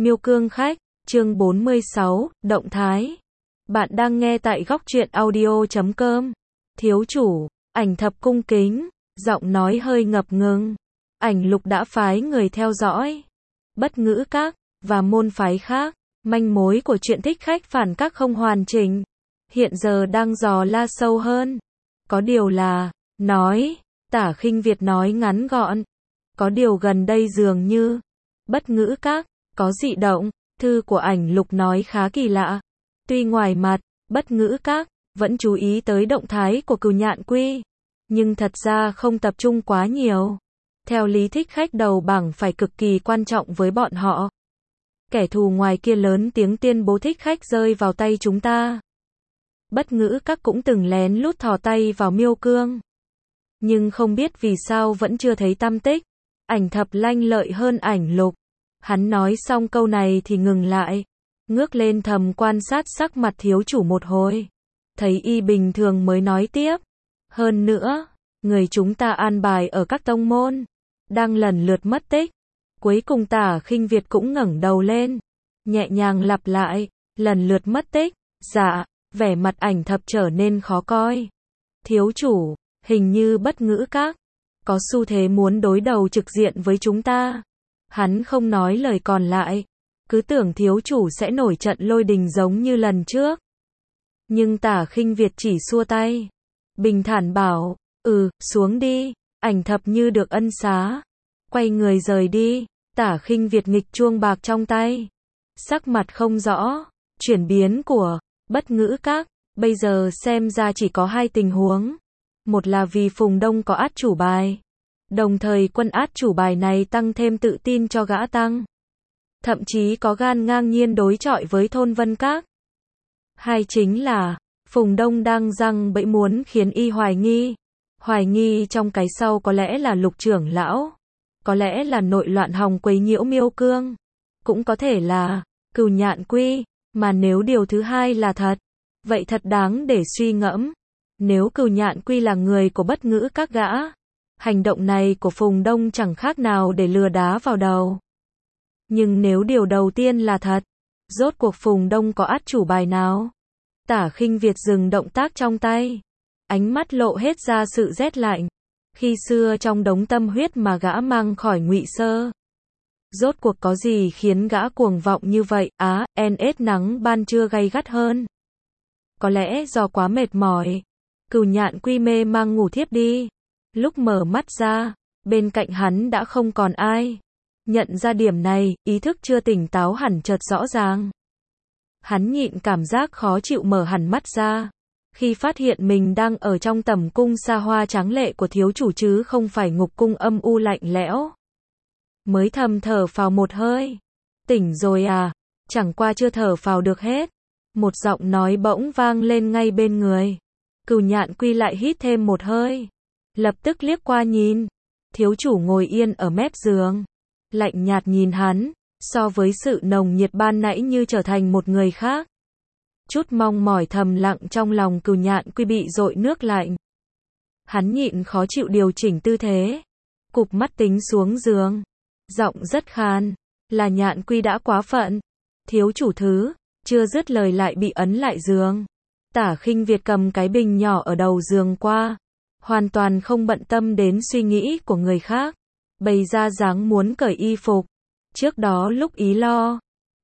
Miêu Cương Khách, chương 46, Động Thái. Bạn đang nghe tại góc truyện audio.com. Thiếu chủ, Ảnh Thập cung kính, giọng nói hơi ngập ngừng. Ảnh Lục đã phái người theo dõi Bất Ngữ Các và môn phái khác. Manh mối của chuyện thích khách phản các không hoàn chỉnh. Hiện giờ đang dò la sâu hơn. Có điều là, nói, Tả Khinh Việt nói ngắn gọn. Có điều gần đây dường như, Bất Ngữ Các có dị động. Thư của Ảnh Lục nói khá kỳ lạ. Tuy ngoài mặt, Bất Ngữ Các vẫn chú ý tới động thái của Cừu Nhạn Quy, nhưng thật ra không tập trung quá nhiều. Theo lý thích khách đầu bảng phải cực kỳ quan trọng với bọn họ. Kẻ thù ngoài kia lớn tiếng tuyên bố thích khách rơi vào tay chúng ta. Bất Ngữ Các cũng từng lén lút thò tay vào Miêu Cương, nhưng không biết vì sao vẫn chưa thấy tăm tích. Ảnh Thập lanh lợi hơn Ảnh Lục. Hắn nói xong câu này thì ngừng lại, ngước lên thầm quan sát sắc mặt thiếu chủ một hồi. Thấy y bình thường mới nói tiếp. Hơn nữa, người chúng ta an bài ở các tông môn đang lần lượt mất tích. Cuối cùng Tả Khinh Việt cũng ngẩng đầu lên, nhẹ nhàng lặp lại, lần lượt mất tích. Dạ, vẻ mặt Ảnh Thập trở nên khó coi. Thiếu chủ, hình như Bất Ngữ Các có xu thế muốn đối đầu trực diện với chúng ta. Hắn không nói lời còn lại, cứ tưởng thiếu chủ sẽ nổi trận lôi đình giống như lần trước. Nhưng Tả Khinh Việt chỉ xua tay, bình thản bảo, xuống đi. Ảnh Thập như được ân xá, quay người rời đi. Tả Khinh Việt nghịch chuông bạc trong tay, sắc mặt không rõ. Chuyển biến của Bất Ngữ Các bây giờ xem ra chỉ có hai tình huống. Một là vì Phùng Đông có át chủ bài, đồng thời quân át chủ bài này tăng thêm tự tin cho gã tăng, thậm chí có gan ngang nhiên đối chọi với Thôn Vân Các. Hai chính là, Phùng Đông đang giăng bẫy muốn khiến y hoài nghi trong cái sau có lẽ là Lục trưởng lão, có lẽ là nội loạn hòng quấy nhiễu Miêu Cương, cũng có thể là Cừu Nhạn Quy, mà nếu điều thứ hai là thật, vậy thật đáng để suy ngẫm. Nếu Cừu Nhạn Quy là người của Bất Ngữ Các gã, hành động này của Phùng Đông chẳng khác nào để lừa đá vào đầu. Nhưng nếu điều đầu tiên là thật, rốt cuộc Phùng Đông có át chủ bài nào? Tả Khinh Việt dừng động tác trong tay, ánh mắt lộ hết ra sự rét lạnh. Khi xưa trong đống tâm huyết mà gã mang khỏi Ngụy Sơ, rốt cuộc có gì khiến gã cuồng vọng như vậy? NS nắng ban trưa gay gắt hơn. Có lẽ do quá mệt mỏi, Cừu Nhạn Quy mê mang ngủ thiếp đi. Lúc mở mắt ra, bên cạnh hắn đã không còn ai. Nhận ra điểm này, ý thức chưa tỉnh táo hẳn chợt rõ ràng. Hắn nhịn cảm giác khó chịu mở hẳn mắt ra, khi phát hiện mình đang ở trong tầm cung xa hoa tráng lệ của thiếu chủ chứ không phải ngục cung âm u lạnh lẽo. Mới thầm thở phào một hơi. Tỉnh rồi à? Chẳng qua chưa thở phào được hết. Một giọng nói bỗng vang lên ngay bên người. Cừu Nhạn Quy lại hít thêm một hơi, lập tức liếc qua nhìn. Thiếu chủ ngồi yên ở mép giường, lạnh nhạt nhìn hắn, so với sự nồng nhiệt ban nãy như trở thành một người khác. Chút mong mỏi thầm lặng trong lòng Cừu Nhạn Quy bị dội nước lạnh. Hắn nhịn khó chịu điều chỉnh tư thế, cụp mắt tính xuống giường, giọng rất khan, là Nhạn Quy đã quá phận. Thiếu chủ thứ, chưa dứt lời lại bị ấn lại giường. Tả Khinh Việt cầm cái bình nhỏ ở đầu giường qua, hoàn toàn không bận tâm đến suy nghĩ của người khác, bày ra dáng muốn cởi y phục. Trước đó lúc ý lo,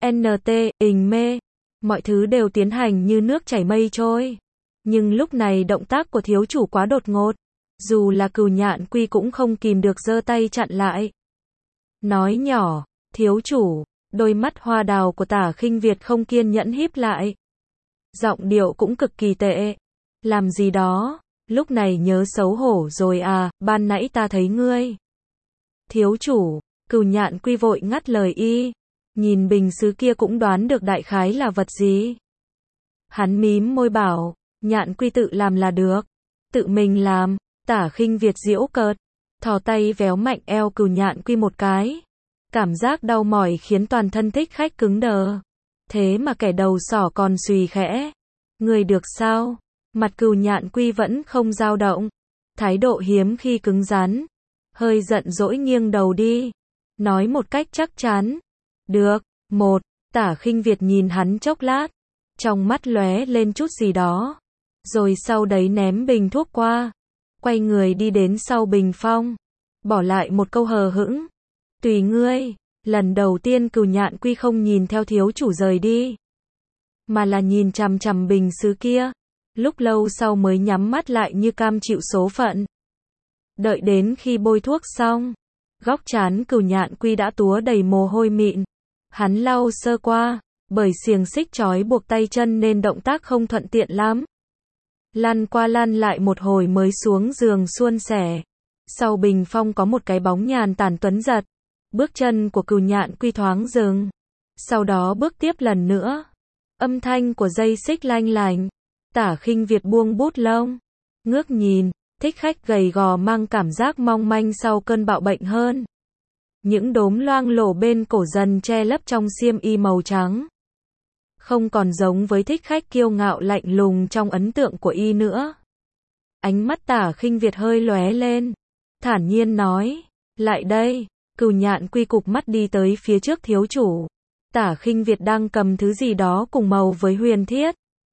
ình mê, mọi thứ đều tiến hành như nước chảy mây trôi. Nhưng lúc này động tác của thiếu chủ quá đột ngột, dù là Cừu Nhạn Quy cũng không kìm được giơ tay chặn lại. Nói nhỏ, thiếu chủ. Đôi mắt hoa đào của Tả Khinh Việt không kiên nhẫn híp lại, giọng điệu cũng cực kỳ tệ. Làm gì đó, lúc này nhớ xấu hổ rồi à? Ban nãy ta thấy ngươi. Thiếu chủ. Cừu Nhạn Quy vội ngắt lời y, nhìn bình sứ kia cũng đoán được đại khái là vật gì. Hắn mím môi bảo, Nhạn Quy tự làm là được. Tự mình làm. Tả Khinh Việt giễu cợt, thò tay véo mạnh eo Cừu Nhạn Quy một cái. Cảm giác đau mỏi khiến toàn thân thích khách cứng đờ. Thế mà kẻ đầu sỏ còn xùy khẽ. Người được sao? Mặt Cừu Nhạn Quy vẫn không dao động, thái độ hiếm khi cứng rắn. Hơi giận dỗi nghiêng đầu đi, nói một cách chắc chắn. Được, Một, Tả Khinh Việt nhìn hắn chốc lát, trong mắt lóe lên chút gì đó, rồi sau đấy ném bình thuốc qua, quay người đi đến sau bình phong, bỏ lại một câu hờ hững, tùy ngươi. Lần đầu tiên Cửu Nhạn Quy không nhìn theo thiếu chủ rời đi, mà là nhìn chằm chằm bình sứ kia, lúc lâu sau mới nhắm mắt lại như cam chịu số phận. Đợi đến khi bôi thuốc xong, góc trán Cửu Nhạn Quy đã túa đầy mồ hôi mịn, hắn lau sơ qua, bởi xiềng xích trói buộc tay chân nên động tác không thuận tiện lắm. Lăn qua lăn lại một hồi mới xuống giường suôn sẻ. Sau bình phong có một cái bóng nhàn tản tuấn giật. Bước chân của Cửu Nhạn Quy thoáng dừng. Sau đó bước tiếp lần nữa. Âm thanh của dây xích lanh lành. Tả Khinh Việt buông bút lông, ngước nhìn, thích khách gầy gò mang cảm giác mong manh sau cơn bạo bệnh hơn. Những đốm loang lổ bên cổ dần che lấp trong xiêm y màu trắng. Không còn giống với thích khách kiêu ngạo lạnh lùng trong ấn tượng của y nữa. Ánh mắt Tả Khinh Việt hơi lóe lên, thản nhiên nói, lại đây. Cửu Nhạn Quy cụp mắt đi tới phía trước thiếu chủ. Tả Khinh Việt đang cầm thứ gì đó cùng màu với huyền thiết.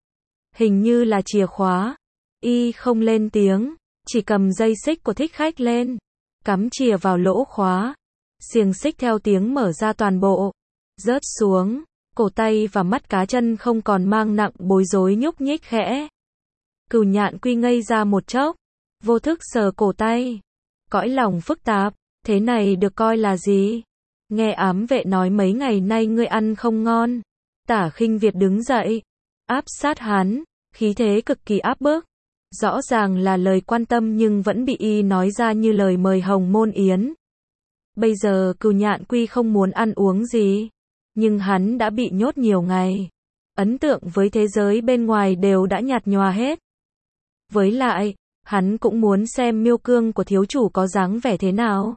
Hình như là chìa khóa. Y không lên tiếng, chỉ cầm dây xích của thích khách lên, cắm chìa vào lỗ khóa. Xiềng xích theo tiếng mở ra toàn bộ, rớt xuống, cổ tay và mắt cá chân không còn mang nặng bối rối nhúc nhích khẽ. Cửu Nhạn Quy ngây ra một chốc, vô thức sờ cổ tay, cõi lòng phức tạp, thế này được coi là gì? Nghe ám vệ nói mấy ngày nay ngươi ăn không ngon. Tả Khinh Việt đứng dậy, áp sát hắn, khí thế cực kỳ áp bức. Rõ ràng là lời quan tâm nhưng vẫn bị y nói ra như lời mời hồng môn yến. Bây giờ Cửu Nhạn Quy không muốn ăn uống gì, nhưng hắn đã bị nhốt nhiều ngày. Ấn tượng với thế giới bên ngoài đều đã nhạt nhòa hết. Với lại, hắn cũng muốn xem miêu cương của thiếu chủ có dáng vẻ thế nào.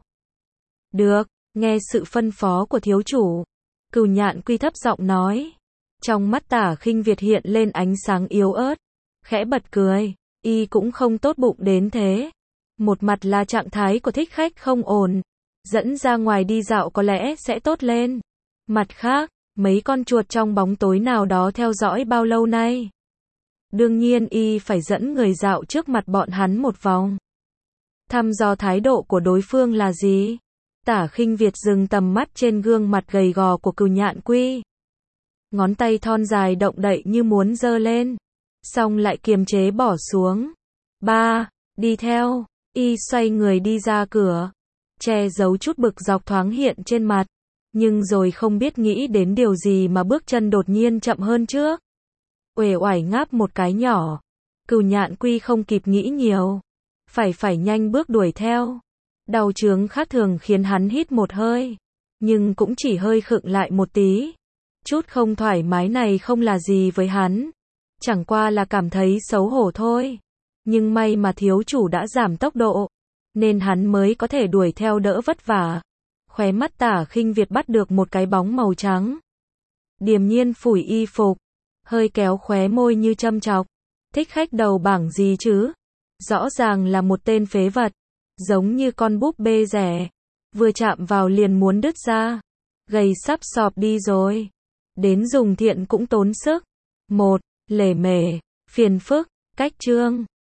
Được, nghe sự phân phó của thiếu chủ. Cửu Nhạn Quy thấp giọng nói. Trong mắt Tả Khinh Việt hiện lên ánh sáng yếu ớt, khẽ bật cười, y cũng không tốt bụng đến thế. Một mặt là trạng thái của thích khách không ổn, dẫn ra ngoài đi dạo có lẽ sẽ tốt lên. Mặt khác, mấy con chuột trong bóng tối nào đó theo dõi bao lâu nay. Đương nhiên y phải dẫn người dạo trước mặt bọn hắn một vòng. Thăm dò thái độ của đối phương là gì? Tả Khinh Việt dừng tầm mắt trên gương mặt gầy gò của Cửu Nhạn Quy. Ngón tay thon dài động đậy như muốn giơ lên, xong lại kiềm chế bỏ xuống. Ba, đi theo, y xoay người đi ra cửa, che giấu chút bực dọc thoáng hiện trên mặt, nhưng rồi không biết nghĩ đến điều gì mà bước chân đột nhiên chậm hơn trước. Uể oải ngáp một cái nhỏ, Cửu Nhạn Quy không kịp nghĩ nhiều, phải nhanh bước đuổi theo. Đau chướng khác thường khiến hắn hít một hơi, nhưng cũng chỉ hơi khựng lại một tí. Chút không thoải mái này không là gì với hắn, chẳng qua là cảm thấy xấu hổ thôi. Nhưng may mà thiếu chủ đã giảm tốc độ, nên hắn mới có thể đuổi theo đỡ vất vả. Khóe mắt Tả Khinh Việt bắt được một cái bóng màu trắng. Điềm nhiên phủi y phục, hơi kéo khóe môi như châm chọc. Thích khách đầu bảng gì chứ? Rõ ràng là một tên phế vật, giống như con búp bê rẻ, vừa chạm vào liền muốn đứt ra, gầy sắp sọp đi rồi. Đến dùng thiện cũng tốn sức. Một, lề mề, phiền phức, cách chương.